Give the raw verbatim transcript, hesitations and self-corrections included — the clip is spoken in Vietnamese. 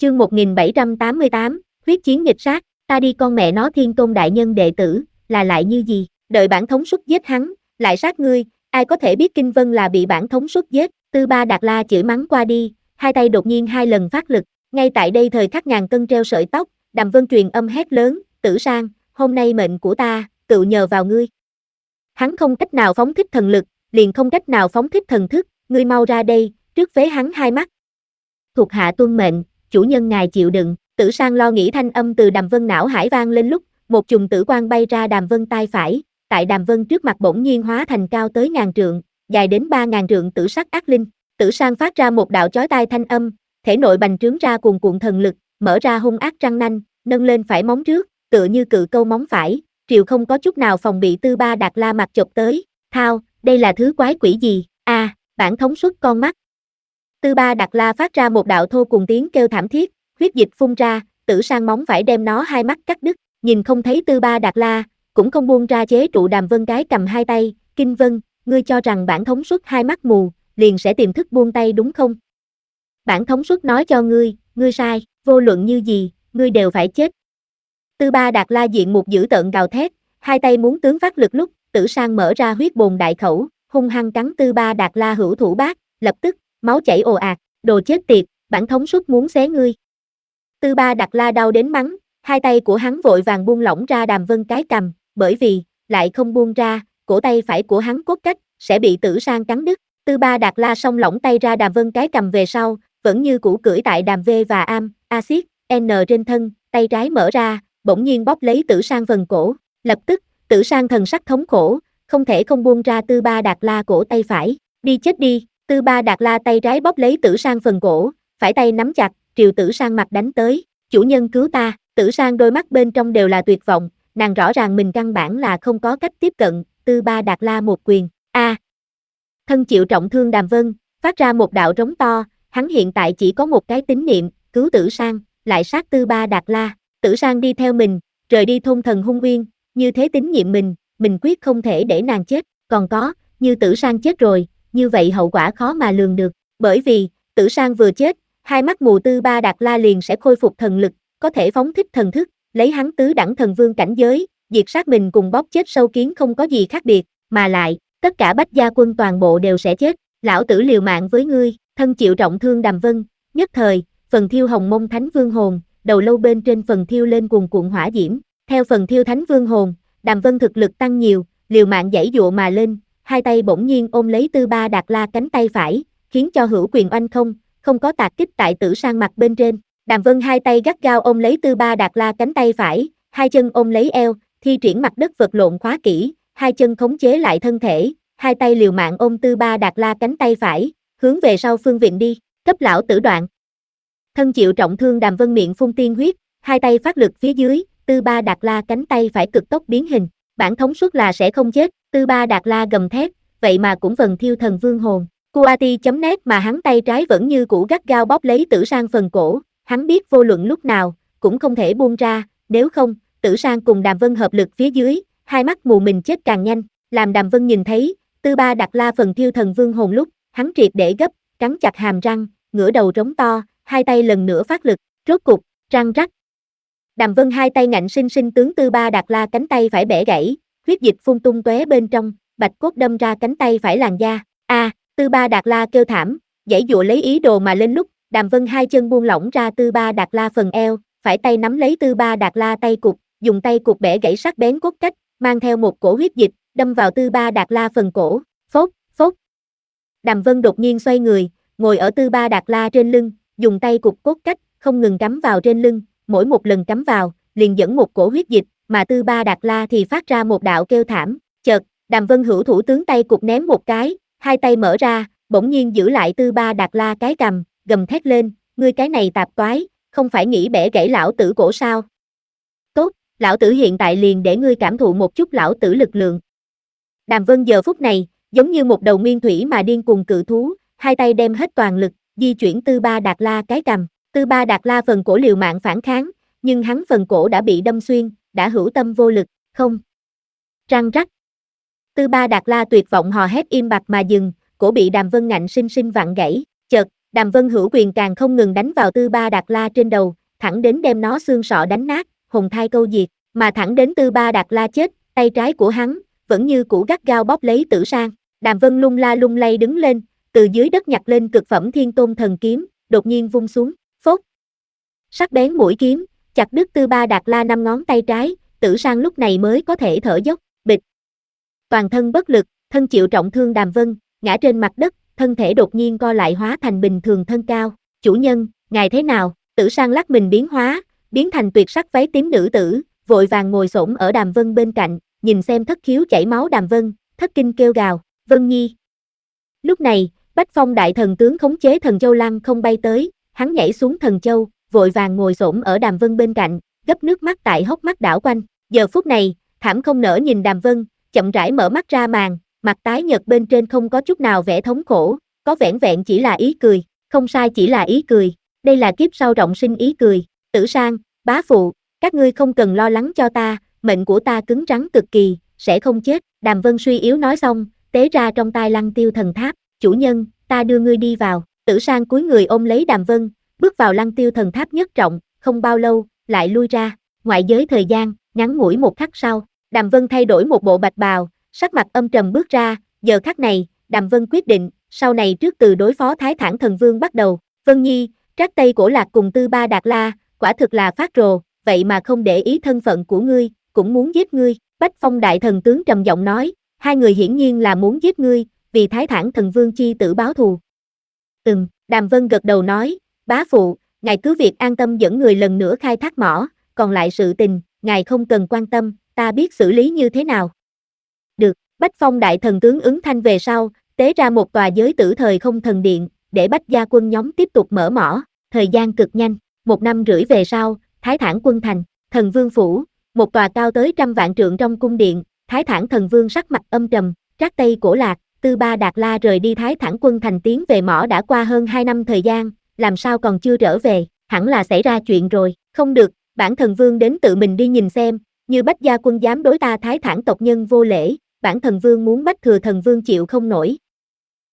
Chương một nghìn bảy trăm tám mươi tám, huyết chiến nghịch sát, ta đi con mẹ nó Thiên Tôn đại nhân đệ tử, là lại như gì, đợi bản thống suất giết hắn, lại sát ngươi, ai có thể biết Kinh Vân là bị bản thống suất giết, Tư Ba Đạt La chửi mắng qua đi, hai tay đột nhiên hai lần phát lực, ngay tại đây thời khắc ngàn cân treo sợi tóc, Đàm Vân truyền âm hét lớn, Tử Sang, hôm nay mệnh của ta, tự nhờ vào ngươi. Hắn không cách nào phóng thích thần lực, liền không cách nào phóng thích thần thức, ngươi mau ra đây, trước phế hắn hai mắt. Thuộc hạ tuân mệnh, chủ nhân ngài chịu đựng, Tử Sang lo nghĩ thanh âm từ Đàm Vân não hải vang lên lúc, một chùm tử quang bay ra Đàm Vân tai phải, tại Đàm Vân trước mặt bỗng nhiên hóa thành cao tới ngàn trượng, dài đến ba ngàn trượng tử sắc ác linh. Tử Sang phát ra một đạo chói tai thanh âm, thể nội bành trướng ra cuồn cuộn thần lực, mở ra hung ác răng nanh, nâng lên phải móng trước, tựa như cự câu móng phải, triều không có chút nào phòng bị Tư Ba Đạt La mặt chộp tới. Thao, đây là thứ quái quỷ gì? A, à, bản thống suất con mắt. Tư Ba Đạt La phát ra một đạo thô cùng tiếng kêu thảm thiết, huyết dịch phun ra, Tử Sang móng phải đem nó hai mắt cắt đứt, nhìn không thấy Tư Ba Đạt La, cũng không buông ra chế trụ Đàm Vân cái cầm hai tay, Kinh Vân, ngươi cho rằng bản thống suất hai mắt mù, liền sẽ tìm thức buông tay đúng không? Bản thống suất nói cho ngươi, ngươi sai, vô luận như gì, ngươi đều phải chết. Tư Ba Đạt La diện một dữ tợn gào thét, hai tay muốn tướng phát lực lúc, Tử Sang mở ra huyết bồn đại khẩu, hung hăng cắn Tư Ba Đạt La hữu thủ bát, lập tức, máu chảy ồ ạt, đồ chết tiệt, bản thống suất muốn xé ngươi. Tư Ba Đạt La đau đến mắng, hai tay của hắn vội vàng buông lỏng ra Đàm Vân cái cầm, bởi vì, lại không buông ra, cổ tay phải của hắn cốt cách, sẽ bị Tử Sang cắn đứt. Tư Ba Đạt La song lỏng tay ra Đàm Vân cái cầm về sau, vẫn như cũ cưỡi tại Đàm V và Am, Axit, N trên thân, tay trái mở ra, bỗng nhiên bóp lấy Tử Sang phần cổ, lập tức, Tử Sang thần sắc thống khổ, không thể không buông ra Tư Ba Đạt La cổ tay phải, đi chết đi. Tư Ba Đạt La tay trái bóp lấy Tử Sang phần cổ, phải tay nắm chặt, triều Tử Sang mặt đánh tới, chủ nhân cứu ta. Tử Sang đôi mắt bên trong đều là tuyệt vọng, nàng rõ ràng mình căn bản là không có cách tiếp cận. Tư Ba Đạt La một quyền, a, à. Thân chịu trọng thương Đàm Vân, phát ra một đạo rống to, hắn hiện tại chỉ có một cái tín niệm, cứu Tử Sang, lại sát Tư Ba Đạt La. Tử Sang đi theo mình, rời đi thôn thần hung uyên, như thế tín nhiệm mình, mình quyết không thể để nàng chết, còn có, như Tử Sang chết rồi, như vậy hậu quả khó mà lường được, bởi vì, Tử Sang vừa chết, hai mắt mù Tư Ba Đạt La liền sẽ khôi phục thần lực, có thể phóng thích thần thức, lấy hắn tứ đẳng thần vương cảnh giới, diệt sát mình cùng bóp chết sâu kiến không có gì khác biệt, mà lại, tất cả Bách gia quân toàn bộ đều sẽ chết, lão tử liều mạng với ngươi. Thân chịu trọng thương Đàm Vân, nhất thời, phần thiêu hồng mông thánh vương hồn, đầu lâu bên trên phần thiêu lên cuồn cuộn hỏa diễm, theo phần thiêu thánh vương hồn, Đàm Vân thực lực tăng nhiều, liều mạng giãy dụa mà lên, hai tay bỗng nhiên ôm lấy Tư Ba Đạt La cánh tay phải, khiến cho hữu quyền oanh không, không có tạc kích tại Tử Sang mặt bên trên. Đàm Vân hai tay gắt gao ôm lấy Tư Ba Đạt La cánh tay phải, hai chân ôm lấy eo, thi triển mặt đất vật lộn khóa kỹ, hai chân khống chế lại thân thể, hai tay liều mạng ôm Tư Ba Đạt La cánh tay phải, hướng về sau phương viện đi, cấp lão tử đoạn. Thân chịu trọng thương Đàm Vân miệng phun tiên huyết, hai tay phát lực phía dưới, Tư Ba Đạt La cánh tay phải cực tốc biến hình, bản thống suất là sẽ không chết. Tư Ba Đạt La gầm thét, vậy mà cũng phần thiêu thần vương hồn. Kuati chấm nét mà hắn tay trái vẫn như cũ gắt gao bóp lấy Tử Sang phần cổ, hắn biết vô luận lúc nào, cũng không thể buông ra, nếu không, Tử Sang cùng Đàm Vân hợp lực phía dưới, hai mắt mù mình chết càng nhanh, làm Đàm Vân nhìn thấy, Tư Ba Đạt La phần thiêu thần vương hồn lúc, hắn triệt để gấp, cắn chặt hàm răng, ngửa đầu trống to, hai tay lần nữa phát lực, rốt cục, răng rắc. Đàm Vân hai tay ngạnh sinh sinh tướng Tư Ba Đạt La cánh tay phải bẻ gãy, huyết dịch phun tung tóe bên trong, bạch cốt đâm ra cánh tay phải làn da. A, à, Tư Ba Đạt La kêu thảm, giãy dụa lấy ý đồ mà lên lúc, Đàm Vân hai chân buông lỏng ra Tư Ba Đạt La phần eo, phải tay nắm lấy Tư Ba Đạt La tay cụt, dùng tay cụt bẻ gãy sắc bén cốt cách, mang theo một cổ huyết dịch, đâm vào Tư Ba Đạt La phần cổ, phốt, phốt. Đàm Vân đột nhiên xoay người, ngồi ở Tư Ba Đạt La trên lưng, dùng tay cụt cốt cách, không ngừng cắm vào trên lưng, mỗi một lần cắm vào, liền dẫn một cổ huyết dịch, mà Tư Ba Đạt La thì phát ra một đạo kêu thảm, chợt, Đàm Vân hữu thủ tướng tay cụt ném một cái, hai tay mở ra, bỗng nhiên giữ lại Tư Ba Đạt La cái cầm, gầm thét lên, ngươi cái này tạp toái, không phải nghĩ bẻ gãy lão tử cổ sao? Tốt, lão tử hiện tại liền để ngươi cảm thụ một chút lão tử lực lượng. Đàm Vân giờ phút này, giống như một đầu nguyên thủy mà điên cuồng cự thú, hai tay đem hết toàn lực, di chuyển Tư Ba Đạt La cái cầm, Tư Ba Đạt La phần cổ liều mạng phản kháng, nhưng hắn phần cổ đã bị đâm xuyên, đã hữu tâm vô lực, không. Răng rắc. Tư Ba Đạt La tuyệt vọng hò hét im bặt mà dừng, cổ bị Đàm Vân ngạnh sinh sinh vặn gãy, chợt, Đàm Vân hữu quyền càng không ngừng đánh vào Tư Ba Đạt La trên đầu, thẳng đến đem nó xương sọ đánh nát, hồn thai câu diệt, mà thẳng đến Tư Ba Đạt La chết, tay trái của hắn vẫn như cũ gắt gao bóp lấy Tử Sang. Đàm Vân lung la lung lay đứng lên, từ dưới đất nhặt lên cực phẩm Thiên Tôn thần kiếm, đột nhiên vung xuống, phốt. Sắc bén mũi kiếm, chặt đứt Tư Ba Đạt La năm ngón tay trái, Tử Sang lúc này mới có thể thở dốc, bịch. Toàn thân bất lực, thân chịu trọng thương Đàm Vân, ngã trên mặt đất, thân thể đột nhiên co lại hóa thành bình thường thân cao. Chủ nhân, ngài thế nào? Tử Sang lắc mình biến hóa, biến thành tuyệt sắc váy tím nữ tử, vội vàng ngồi xổm ở Đàm Vân bên cạnh, nhìn xem thất khiếu chảy máu Đàm Vân, thất kinh kêu gào, Vân Nhi. Lúc này, Bách Phong đại thần tướng khống chế thần châu lăng không bay tới, hắn nhảy xuống thần châu, vội vàng ngồi xổm ở Đàm Vân bên cạnh, gấp nước mắt tại hốc mắt đảo quanh. Giờ phút này, thảm không nỡ nhìn Đàm Vân, chậm rãi mở mắt ra màn, mặt tái nhợt bên trên không có chút nào vẻ thống khổ, có vẻn vẹn chỉ là ý cười, không sai chỉ là ý cười, đây là kiếp sau trọng sinh ý cười. Tử Sang, bá phụ, các ngươi không cần lo lắng cho ta, mệnh của ta cứng rắn cực kỳ, sẽ không chết. Đàm Vân suy yếu nói xong, tế ra trong tay Lăng Tiêu thần tháp, chủ nhân, ta đưa ngươi đi vào. Tử Sang cúi người ôm lấy Đàm Vân, bước vào Lăng Tiêu thần tháp nhất trọng, không bao lâu, lại lui ra. Ngoại giới thời gian, ngắn ngủi một khắc sau, Đàm Vân thay đổi một bộ bạch bào, sắc mặt âm trầm bước ra, giờ khắc này, Đàm Vân quyết định, sau này trước từ đối phó Thái Thản Thần Vương bắt đầu. Vân Nhi, Trác Tây Cổ Lạc cùng Tư Ba Đạt La, quả thực là phát rồ, vậy mà không để ý thân phận của ngươi, cũng muốn giết ngươi. Bách Phong đại thần tướng trầm giọng nói, hai người hiển nhiên là muốn giết ngươi, vì Thái Thản Thần Vương chi tử báo thù. Ừm, Đàm Vân gật đầu nói, bá phụ, ngài cứ việc an tâm dẫn người lần nữa khai thác mỏ, còn lại sự tình, ngài không cần quan tâm, ta biết xử lý như thế nào. Được, Bách Phong đại thần tướng ứng thanh về sau, tế ra một tòa giới tử thời không thần điện, để Bách gia quân nhóm tiếp tục mở mỏ. Thời gian cực nhanh, một năm rưỡi về sau, Thái Thản quân thành, Thần Vương phủ, một tòa cao tới trăm vạn trượng trong cung điện, Thái Thản Thần Vương sắc mặt âm trầm, Trác Tây Cổ Lạc, Tư Ba Đạt La rời đi Thái Thản quân thành tiến về mỏ đã qua hơn hai năm thời gian, làm sao còn chưa trở về, hẳn là xảy ra chuyện rồi, không được, bản Thần Vương đến tự mình đi nhìn xem, như Bách gia quân dám đối ta Thái Thản tộc nhân vô lễ, bản Thần Vương muốn Bách Thừa Thần Vương chịu không nổi.